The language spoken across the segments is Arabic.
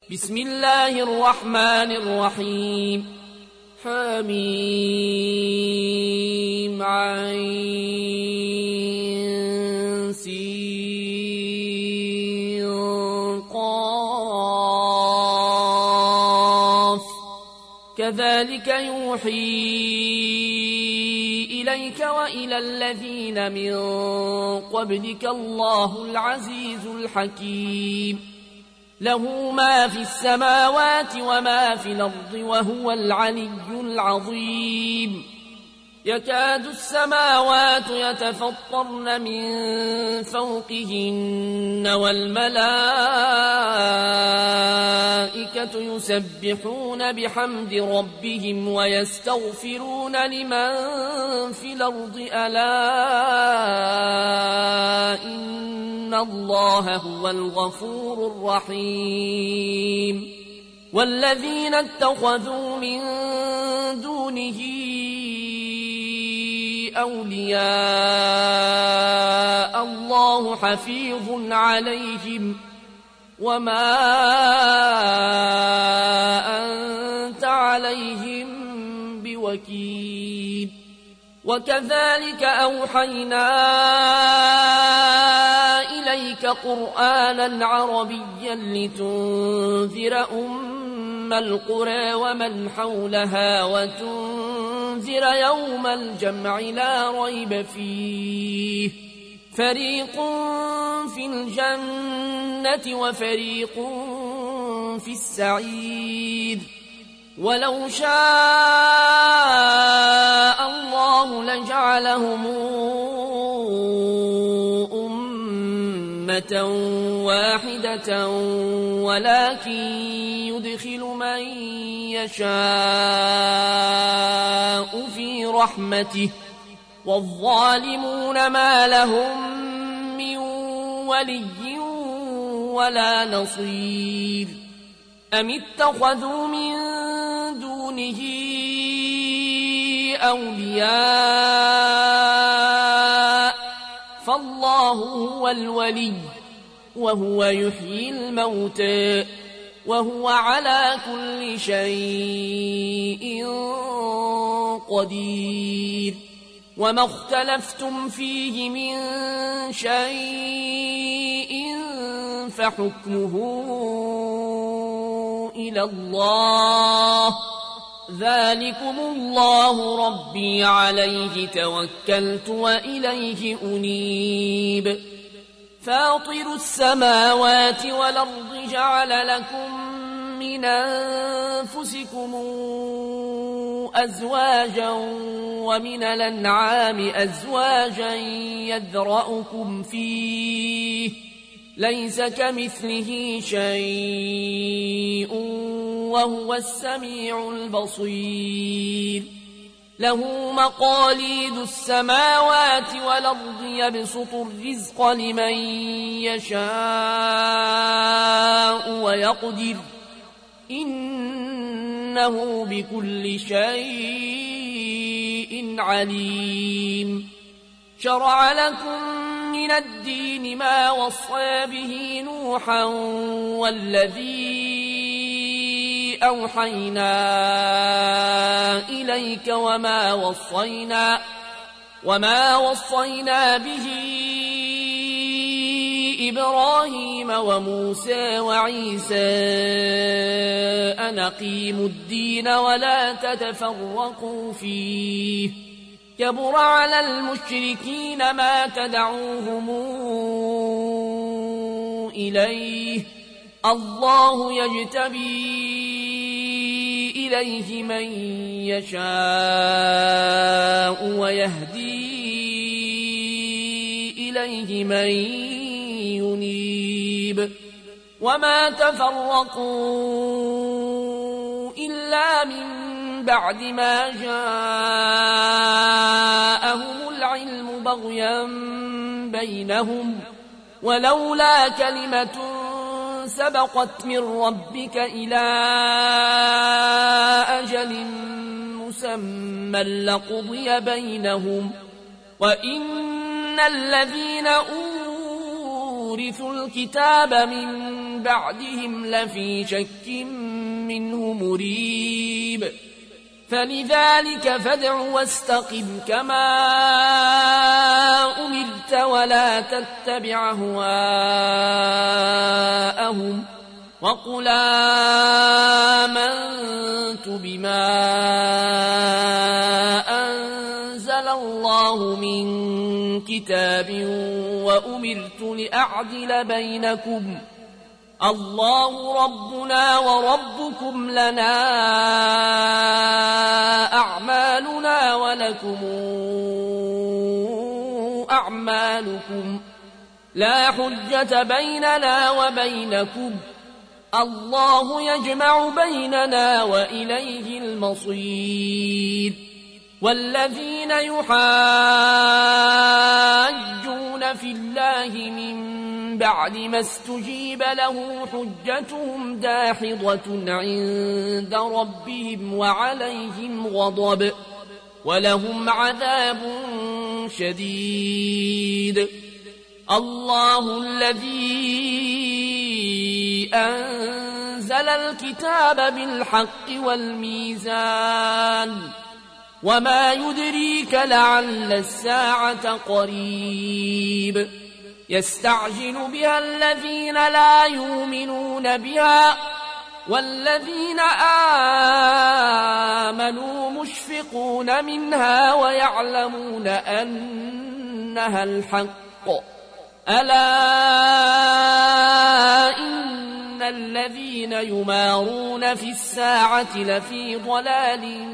بسم الله الرحمن الرحيم حميم عين سين قاف كذلك يوحي إليك وإلى الذين من قبلك الله العزيز الحكيم له ما في السماوات وما في الأرض وهو العلي العظيم يكاد السماوات يتفطرن من فوقهن والملائكة يسبحون بحمد ربهم ويستغفرون لمن في الأرض ألا إن الله هو الغفور الرحيم والذين اتخذوا من دونه أولياء الله حفيظ عليهم وما أنت عليهم بوكيل وكذلك أوحينا إليك قرآنا عربيا لتنذر أم القرى ومن حولها وتنذر يوم الجمع لا ريب فيه فريق في الجنة وفريق في السعير ولو شاء الله لجعلهم أمة واحدة ولكن يدخل من يشاء في رحمته والظالمون ما لهم من ولي ولا نصير أم اتخذوا من دونه أولياء فالله هو الولي وهو يحيي الموتى وهو على كل شيء قدير وما اختلفتم فيه من شيء فحكمه إلى الله ذلكم الله ربي عليه توكلت وإليه أنيب فاطر السماوات والأرض جعل لكم من أنفسكم أزواجا ومن الأنعام أزواجا يذرأكم فيه ليس كمثله شيء وهو السميع البصير له مقاليد السماوات والأرض يبسط الرزق لمن يشاء ويقدر إنه بكل شيء عليم شرع لكم من الدين ما وصى به نوحا والذي أوحينا إليك وما وصينا به إبراهيم وموسى وعيسى أن أقيموا الدين ولا تتفرقوا فيه كبر على المشركين ما تدعوهم إليه الله يجتبي إليه من يشاء ويهدي إليه من ينيب وما تفرقوا إلا من بعد ما جاءهم العلم بغيا بينهم ولولا كلمة سبقت من ربك إلى أجل مسمى لقضي بينهم وإن الذين أوتوا أورثوا الكتاب من بعدهم لفي شك منه مريب فلذلك فادع واستقم كما أمرت ولا تتبع أهواءهم وقل آمنت بما أنزل الله من كتاب وأمرت لأعدل بينكم الله ربنا وربكم لنا أعمالنا ولكم أعمالكم لا حجة بيننا وبينكم الله يجمع بيننا وإليه المصير والذين يحاجون في الله من بعد ما استجيب له حجتهم داحضة عند ربهم وعليهم غضب ولهم عذاب شديد الله الذي أنزل الكتاب بالحق والميزان وما يدريك لعل الساعة قريب يستعجل بها الذين لا يؤمنون بها والذين آمنوا مشفقون منها ويعلمون أنها الحق ألا إن الذين يمارون في الساعة لفي ضلال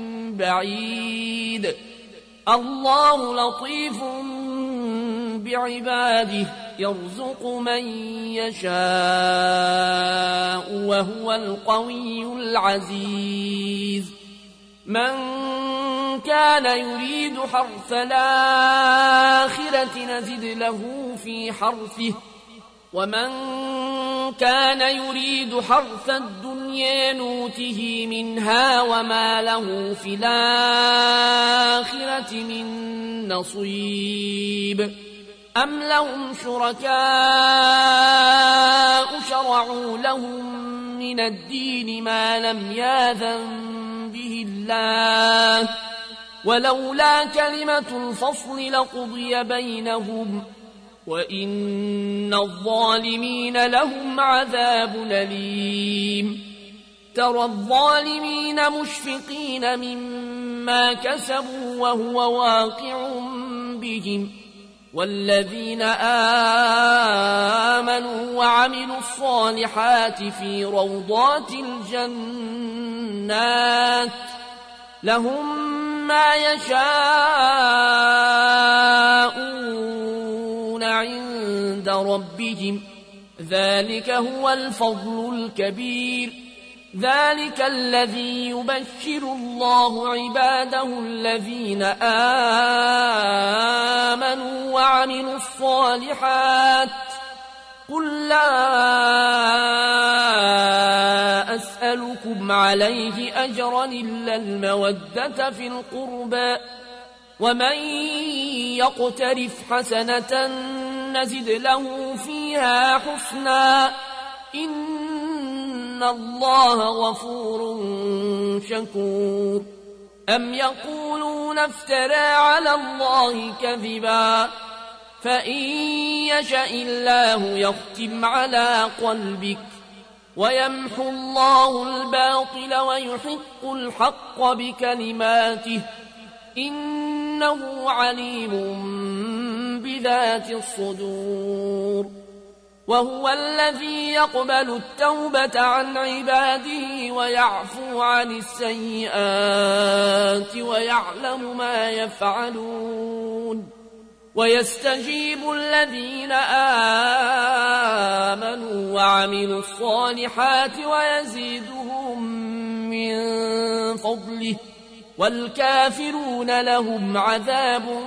بعيد الله لطيف بعباده يرزق من يشاء وهو القوي العزيز من كان يريد حرث الآخرة نزد له في حرثه ومن كان يريد حرث الدنيا نوته منها وما له في الآخرة من نصيب أم لهم شركاء شرعوا لهم من الدين ما لم يأذن به الله ولولا كلمة الفصل لقضي بينهم وإن الظالمين لهم عذاب أليم ترى الظالمين مشفقين مما كسبوا وهو واقع بهم والذين آمنوا وعملوا الصالحات في روضات الجنات لهم ما يشاءون عند ربهم ذلك هو الفضل الكبير ذلك الذي يبشر الله عباده الذين آمنوا وعملوا الصالحات قل لا أسألكم عليه أجرا إلا المودة في القربى ومن يقترف حسنة نزد له فيها حسنا إن الله غفور شكور أم يقولون افترى على الله كذبا فإن يشأ الله يختم على قلبك ويمحو الله الباطل ويحق الحق بكلماته إنه عليم بذات الصدور وهو الذي يقبل التوبة عن عباده ويعفو عن السيئات ويعلم ما يفعلون ويستجيب الذين آمنوا وعملوا الصالحات ويزيدهم من فضله والكافرون لهم عذاب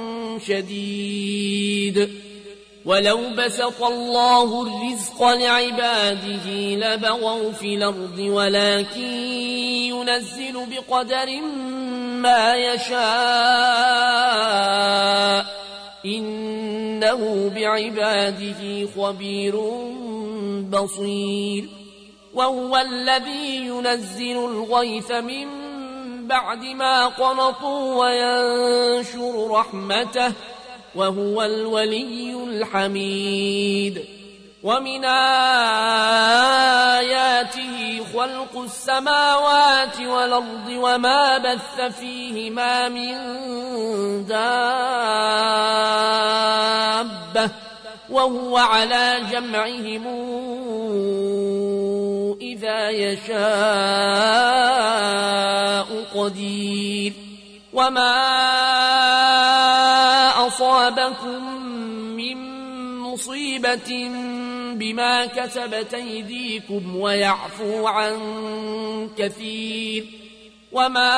شديد ولو بسط الله الرزق لعباده لبغوا في الأرض ولكن ينزل بقدر ما يشاء إن إنه بعباده خبير بصير وهو الذي ينزل الغيث من بعد ما قنطوا وينشر رحمته وهو الولي الحميد ومن آياته خلق السماوات والأرض وما بث فيهما من دابة وهو على جمعهم إذا يشاء قدير وما أصابكم من مصيبة بما كسبت أيديكم ويعفو عن كثير وما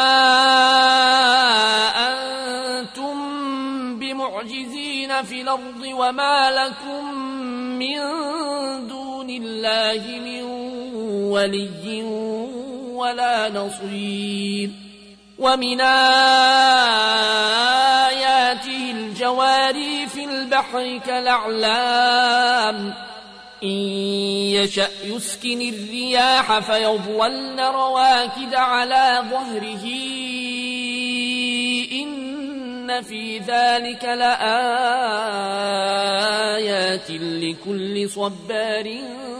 أنتم بمعجزين في الأرض وما لكم من دون الله من ولي ولا نصير ومن آياته الجواري في البحر كالأعلام إن يشأ يسكن الرياح فيظللن رواكد على ظهره إن في ذلك لآيات لكل صبار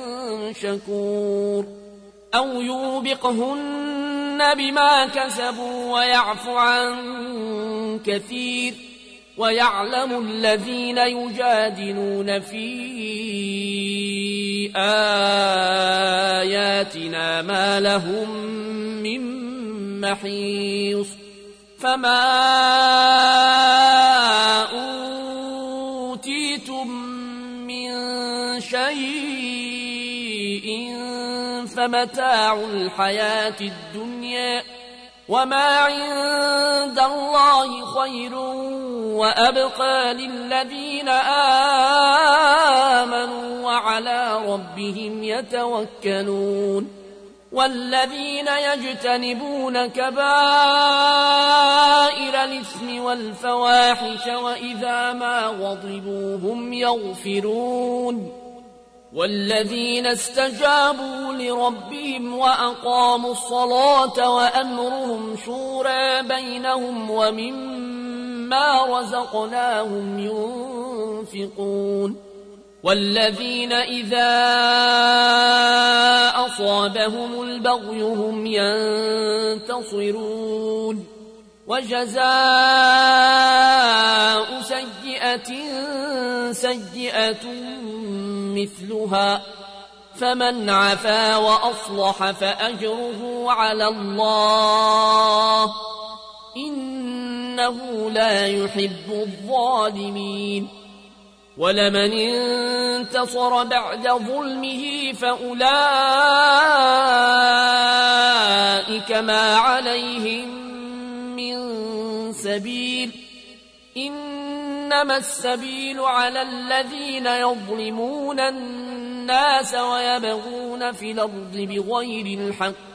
شكور أو يوبقهن بما كسبوا ويعفو عن كثير ويعلم الذين يجادلون في آياتنا ما لهم من محيص فما أوتيتم من شيء فمتاع الحياة الدنيا وما عند الله خير وأبقى للذين آمنوا وعلى ربهم يتوكلون والذين يجتنبون كبائر الإثم والفواحش وإذا ما غضبوا هم يغفرون والذين استجابوا لربهم وأقاموا الصلاة وأمرهم شورى بينهم ومما رزقناهم ينفقون والذين إذا أصابهم البغي هم ينتصرون وجزاء سيئة سيئة مثلها فمن عفا وأصلح فأجره على الله إنه لا يحب الظالمين ولمن انتصر بعد ظلمه فأولئك ما عليهم من سبيل إنما السبيل على الذين يظلمون الناس ويبغون في الأرض بغير الحق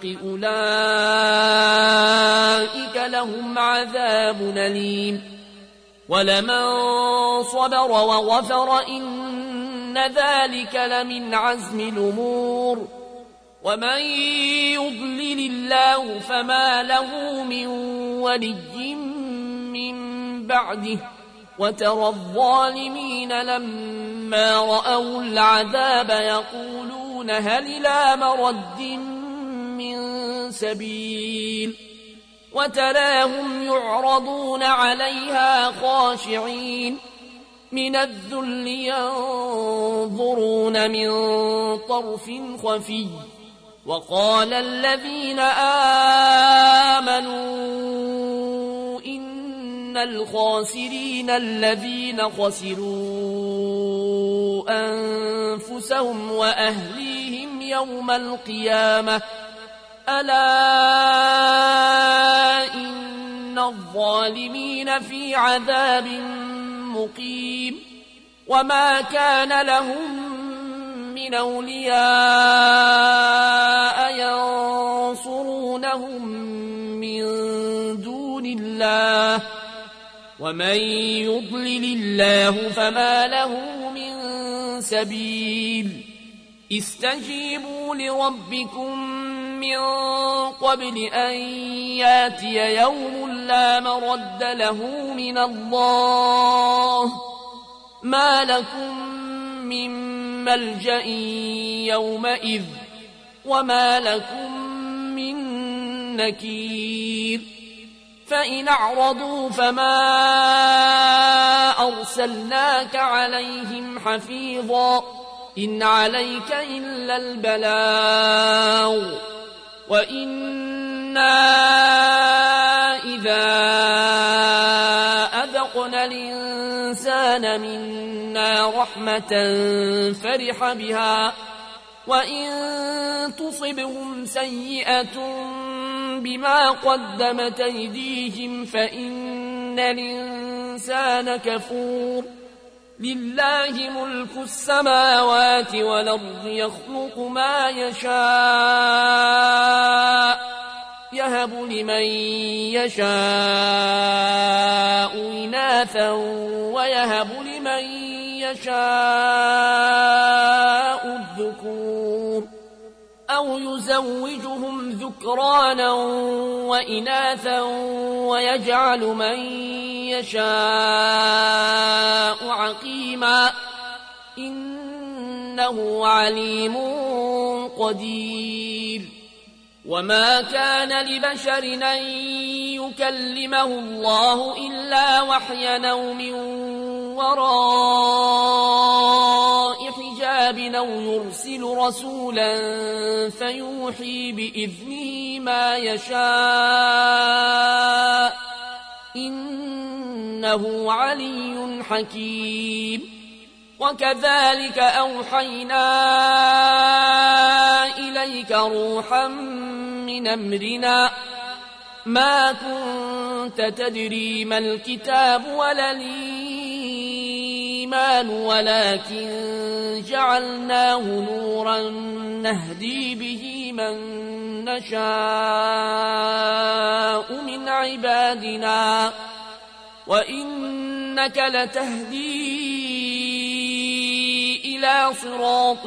أولئك لهم عذاب أليم ولمن صبر وغفر إن ذلك لمن عزم الأمور ومن يضلل الله فما له من ولي من بعده وترى الظالمين لما رأوا العذاب يقولون هل إلى مرد من سبيل وتراهم يعرضون عليها خاشعين من الذل ينظرون من طرف خفي وقال الذين آمنوا إن الخاسرين الذين خسروا أنفسهم وأهليهم يوم القيامة ألا إن الظالمين في عذاب مقيم وما كان لهم من أولياء ينصرونهم من دون الله ومن يضلل الله فما له من سبيل استجيبوا لربكم من قبل أن ياتي يوم لا مرد له من الله ما لكم من ملجأ يومئذ وما لكم من نكير فإن أعرضوا فما أرسلناك عليهم حفيظا إن عليك إلا البلاغ وإنا إذا أذقنا الإنسان منا رحمة فرح بها وإن تصبهم سيئة بما قدمت أيديهم فإن الإنسان كفور لله ملك السماوات والأرض يخلق ما يشاء يهب لمن يشاء إناثا ويهب لمن يشاء الذكور أو يزوجهم ذكرانا وإناثا ويجعل من يشاء عقيما إنه عليم قدير وما كان لبشر أن يكلمه الله إلا وحيا أو من وراء حجاب أو يرسل رسولا فيوحي بإذنه ما يشاء إنه علي حكيم وكذلك أوحينا إليك روحا من أمرنا ما كنت تدري ما الكتاب ولا الإيمان ولكن جعلناه نورا نهدي به من نشاء من عبادنا وإنك لتهدي إلى صراط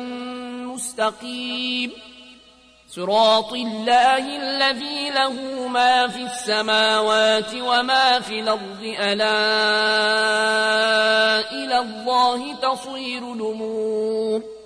مستقيم صراط الله الذي له ما في السماوات وما في الأرض ألا إلى الله تصير الأمور